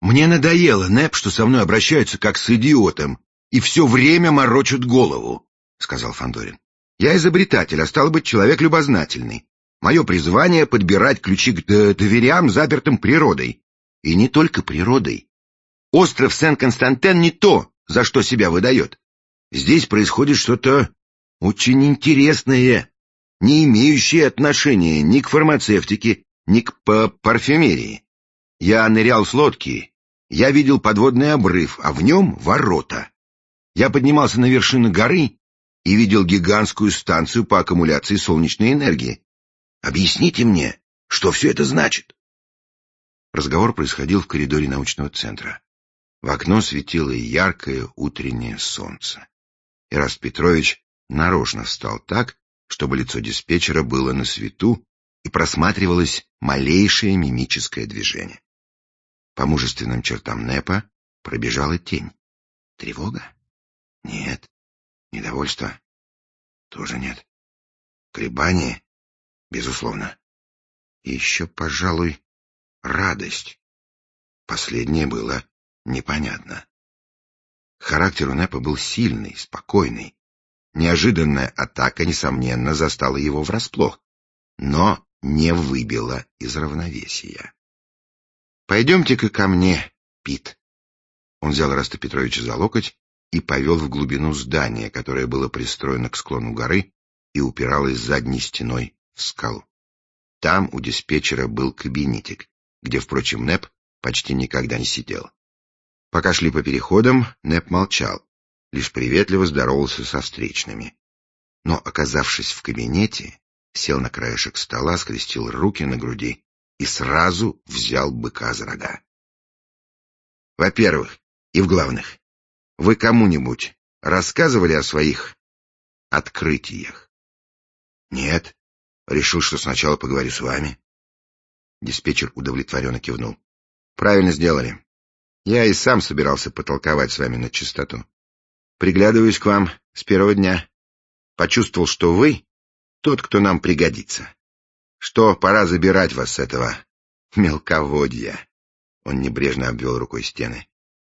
Мне надоело, Нэп, что со мной обращаются как с идиотом и все время морочат голову, — сказал Фандорин. Я изобретатель, а стало быть, человек любознательный. Мое призвание — подбирать ключи к дверям, запертым природой. И не только природой. Остров Сен-Константен не то, за что себя выдает. Здесь происходит что-то очень интересное, не имеющее отношения ни к фармацевтике, ни к парфюмерии. Я нырял с лодки, я видел подводный обрыв, а в нем ворота. Я поднимался на вершину горы и видел гигантскую станцию по аккумуляции солнечной энергии. Объясните мне, что все это значит? Разговор происходил в коридоре научного центра. В окно светило яркое утреннее солнце. Эраст Петрович нарочно встал так, чтобы лицо диспетчера было на свету и просматривалось малейшее мимическое движение. По мужественным чертам Нэпа пробежала тень. Тревога? Нет. Недовольство? Тоже нет. Колебание? Безусловно. И еще, пожалуй, радость. Последнее было непонятно. Характер у Нэпа был сильный, спокойный. Неожиданная атака, несомненно, застала его врасплох, но не выбила из равновесия. «Пойдемте-ка ко мне, Пит». Он взял Эраста Петровича за локоть и повел в глубину здания, которое было пристроено к склону горы и упиралось задней стеной в скалу. Там у диспетчера был кабинетик, где, впрочем, Нэп почти никогда не сидел. Пока шли по переходам, Нэп молчал, лишь приветливо здоровался со встречными. Но, оказавшись в кабинете, сел на краешек стола, скрестил руки на груди и сразу взял быка за рога. Во-первых, и в главных, вы кому-нибудь рассказывали о своих открытиях? Нет. Решил, что сначала поговорю с вами. Диспетчер удовлетворенно кивнул. Правильно сделали. Я и сам собирался потолковать с вами на чистоту. Приглядываюсь к вам с первого дня. Почувствовал, что вы тот, кто нам пригодится. Что пора забирать вас с этого мелководья. Он небрежно обвел рукой стены.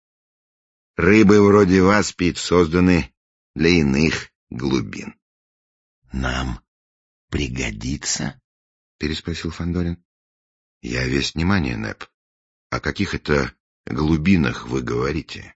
Рыбы вроде вас, Пит, созданы для иных глубин. Нам пригодится? Переспросил Фандорин. Я весь внимание, Нэп. О каких это глубинах вы говорите?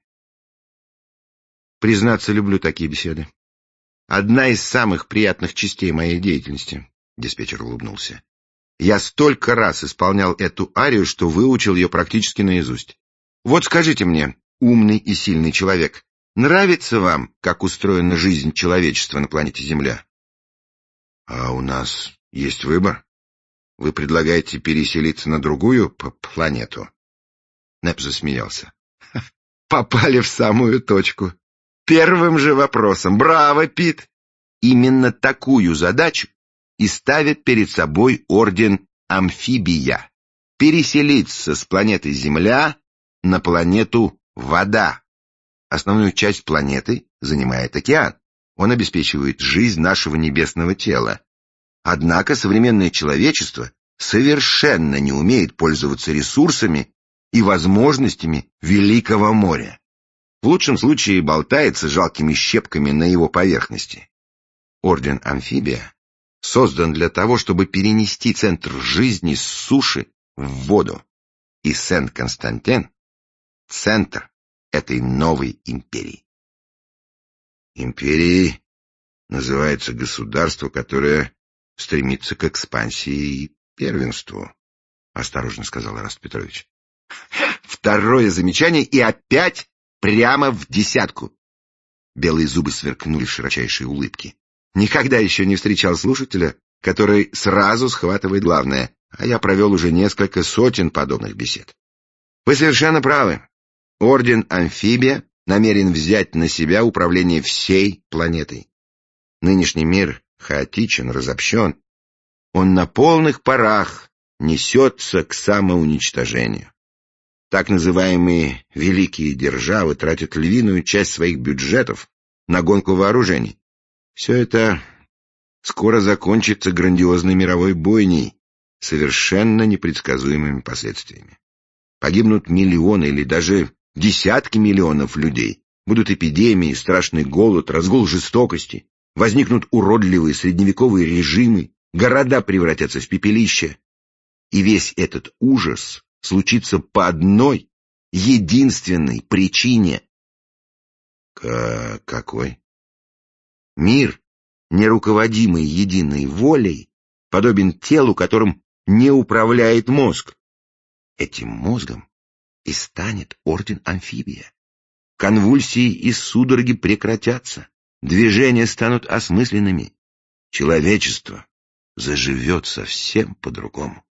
Признаться, люблю такие беседы. Одна из самых приятных частей моей деятельности. Диспетчер улыбнулся. Я столько раз исполнял эту арию, что выучил ее практически наизусть. Вот скажите мне, умный и сильный человек, нравится вам, как устроена жизнь человечества на планете Земля? А у нас есть выбор? Вы предлагаете переселиться на другую планету? Нэп засмеялся. Попали в самую точку. Первым же вопросом. Браво, Пит! Именно такую задачу и ставит перед собой орден Амфибия. Переселиться с планеты Земля на планету Вода. Основную часть планеты занимает океан. Он обеспечивает жизнь нашего небесного тела. Однако современное человечество совершенно не умеет пользоваться ресурсами и возможностями Великого моря. В лучшем случае болтается жалкими щепками на его поверхности. Орден Амфибия создан для того, чтобы перенести центр жизни с суши в воду. И Сен-Константин — центр этой новой империи. Империей называется государство, которое стремится к экспансии и первенству, — осторожно сказал Эраст Петрович. Второе замечание и опять прямо в десятку. Белые зубы сверкнули в широчайшей улыбке. Никогда еще не встречал слушателя, который сразу схватывает главное, а я провел уже несколько сотен подобных бесед. Вы совершенно правы. Орден Амфибия намерен взять на себя управление всей планетой. Нынешний мир хаотичен, разобщен. Он на полных парах несется к самоуничтожению. Так называемые великие державы тратят львиную часть своих бюджетов на гонку вооружений. Все это скоро закончится грандиозной мировой бойней, совершенно непредсказуемыми последствиями. Погибнут миллионы или даже десятки миллионов людей. Будут эпидемии, страшный голод, разгул жестокости. Возникнут уродливые средневековые режимы, города превратятся в пепелище. И весь этот ужас случится по одной, единственной причине. Какой? Мир, не руководимый единой волей, подобен телу, которым не управляет мозг. Этим мозгом и станет орден Амфибия. Конвульсии и судороги прекратятся, движения станут осмысленными. Человечество заживет совсем по-другому.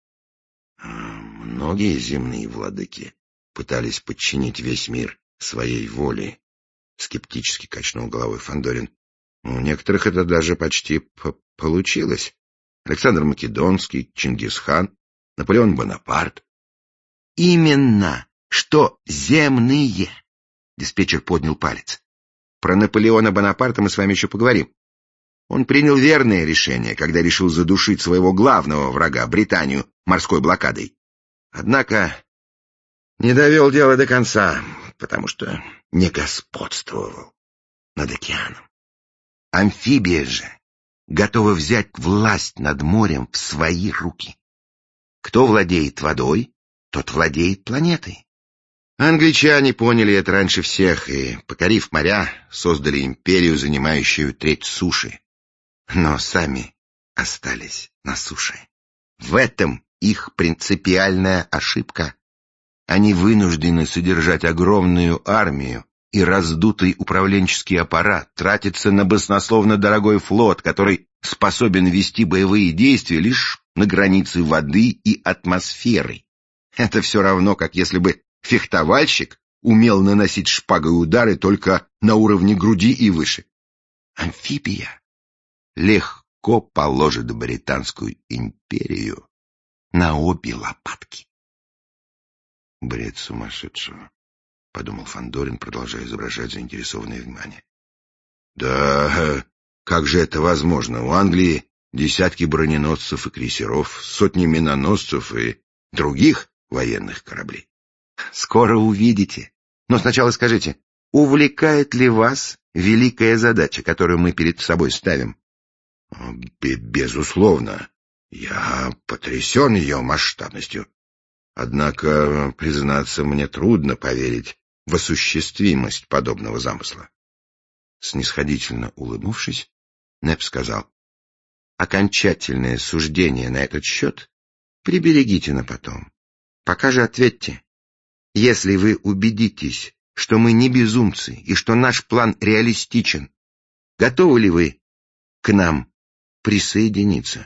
Многие земные владыки пытались подчинить весь мир своей воле, скептически качнул головой Фандорин. У некоторых это даже почти получилось. Александр Македонский, Чингисхан, Наполеон Бонапарт. Именно, что земные. Диспетчер поднял палец. Про Наполеона Бонапарта мы с вами еще поговорим. Он принял верное решение, когда решил задушить своего главного врага, Британию, морской блокадой. Однако не довел дело до конца, потому что не господствовал над океаном. Амфибия же готова взять власть над морем в свои руки. Кто владеет водой, тот владеет планетой. Англичане поняли это раньше всех и, покорив моря, создали империю, занимающую треть суши. Но сами остались на суше. В этом их принципиальная ошибка. Они вынуждены содержать огромную армию и раздутый управленческий аппарат, тратиться на баснословно дорогой флот, который способен вести боевые действия лишь на границе воды и атмосферы. Это все равно, как если бы фехтовальщик умел наносить шпагой удары только на уровне груди и выше. Амфибия легко положит Британскую империю на обе лопатки. Бред сумасшедшего, — подумал Фандорин, продолжая изображать заинтересованное внимание. Да, как же это возможно? У Англии десятки броненосцев и крейсеров, сотни миноносцев и других военных кораблей. Скоро увидите. Но сначала скажите, увлекает ли вас великая задача, которую мы перед собой ставим? Безусловно. Я потрясен ее масштабностью. Однако, признаться, мне трудно поверить в осуществимость подобного замысла. Снисходительно улыбнувшись, Непп сказал: окончательное суждение на этот счет приберегите на потом. Пока же ответьте, если вы убедитесь, что мы не безумцы и что наш план реалистичен, готовы ли вы к нам присоединиться?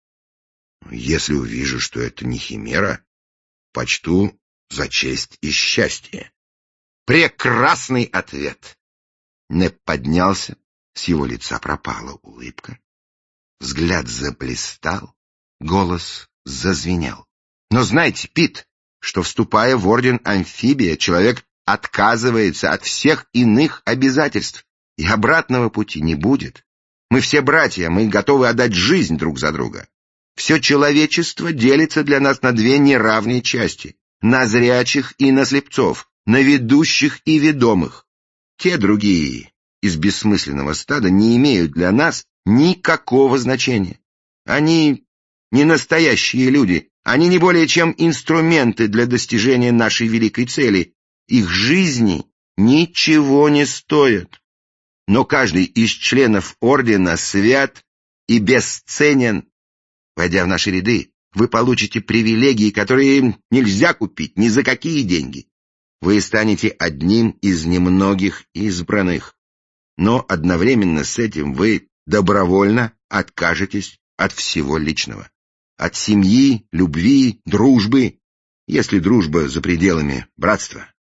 Если увижу, что это не химера, почту за честь и счастье. Прекрасный ответ! Непп поднялся, с его лица пропала улыбка. Взгляд заблистал, голос зазвенел. Но знайте, Пит, что, вступая в орден Амфибия, человек отказывается от всех иных обязательств, и обратного пути не будет. Мы все братья, мы готовы отдать жизнь друг за друга. Все человечество делится для нас на две неравные части — на зрячих и на слепцов, на ведущих и ведомых. Те другие из бессмысленного стада не имеют для нас никакого значения. Они не настоящие люди, они не более чем инструменты для достижения нашей великой цели. Их жизни ничего не стоят. Но каждый из членов ордена свят и бесценен. Войдя в наши ряды, вы получите привилегии, которые нельзя купить ни за какие деньги. Вы станете одним из немногих избранных. Но одновременно с этим вы добровольно откажетесь от всего личного. От семьи, любви, дружбы, если дружба за пределами братства.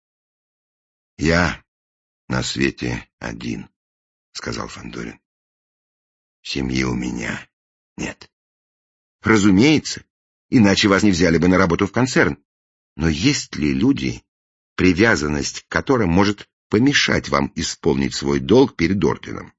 Я на свете один, — сказал Фандорин. Семьи у меня нет. Разумеется, иначе вас не взяли бы на работу в концерн. Но есть ли люди, привязанность к которым может помешать вам исполнить свой долг перед орденом?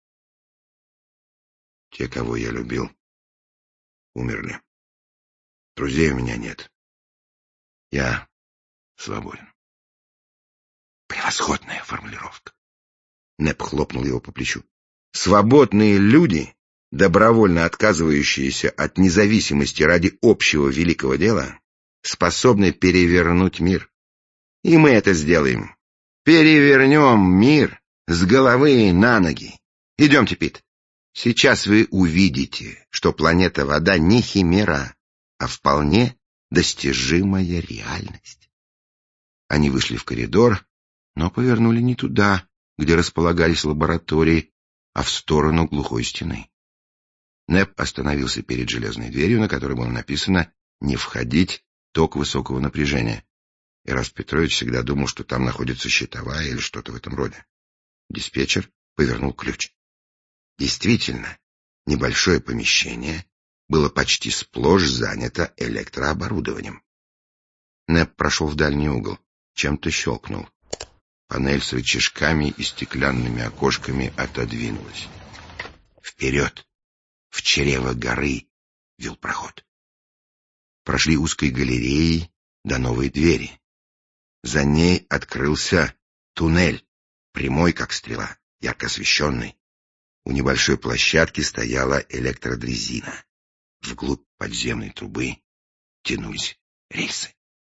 Те, кого я любил, умерли. Друзей у меня нет. Я свободен. Превосходная формулировка. Нэп хлопнул его по плечу. Свободные люди, добровольно отказывающиеся от независимости ради общего великого дела, способны перевернуть мир. И мы это сделаем. Перевернем мир с головы на ноги. Идемте, Пит. Сейчас вы увидите, что планета Вода не химера, а вполне достижимая реальность. Они вышли в коридор, но повернули не туда, где располагались лаборатории, а в сторону глухой стены. Нэп остановился перед железной дверью, на которой было написано «Не входить, ток высокого напряжения». Эраст Петрович всегда думал, что там находится щитовая или что-то в этом роде. Диспетчер повернул ключ. Действительно, небольшое помещение было почти сплошь занято электрооборудованием. Нэп прошел в дальний угол, чем-то щелкнул. Панель с рычажками и стеклянными окошками отодвинулась. Вперед, в чрево горы, вел проход. Прошли узкой галереей до новой двери. За ней открылся туннель, прямой как стрела, ярко освещенный. У небольшой площадки стояла электродрезина. Вглубь подземной трубы тянулись рельсы.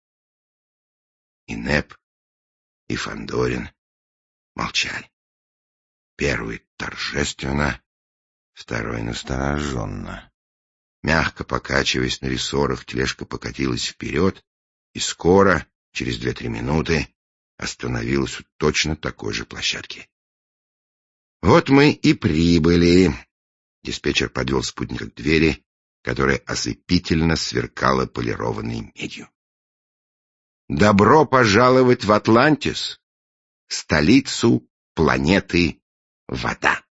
И Нэп, и Фандорин молчали. Первый торжественно, второй настороженно. Мягко покачиваясь на рессорах, тележка покатилась вперед и скоро, через 2-3 минуты, остановилась у точно такой же площадки. «Вот мы и прибыли!» Диспетчер подвел спутника к двери, которая ослепительно сверкала полированной медью. «Добро пожаловать в Атлантис, столицу планеты Вода!»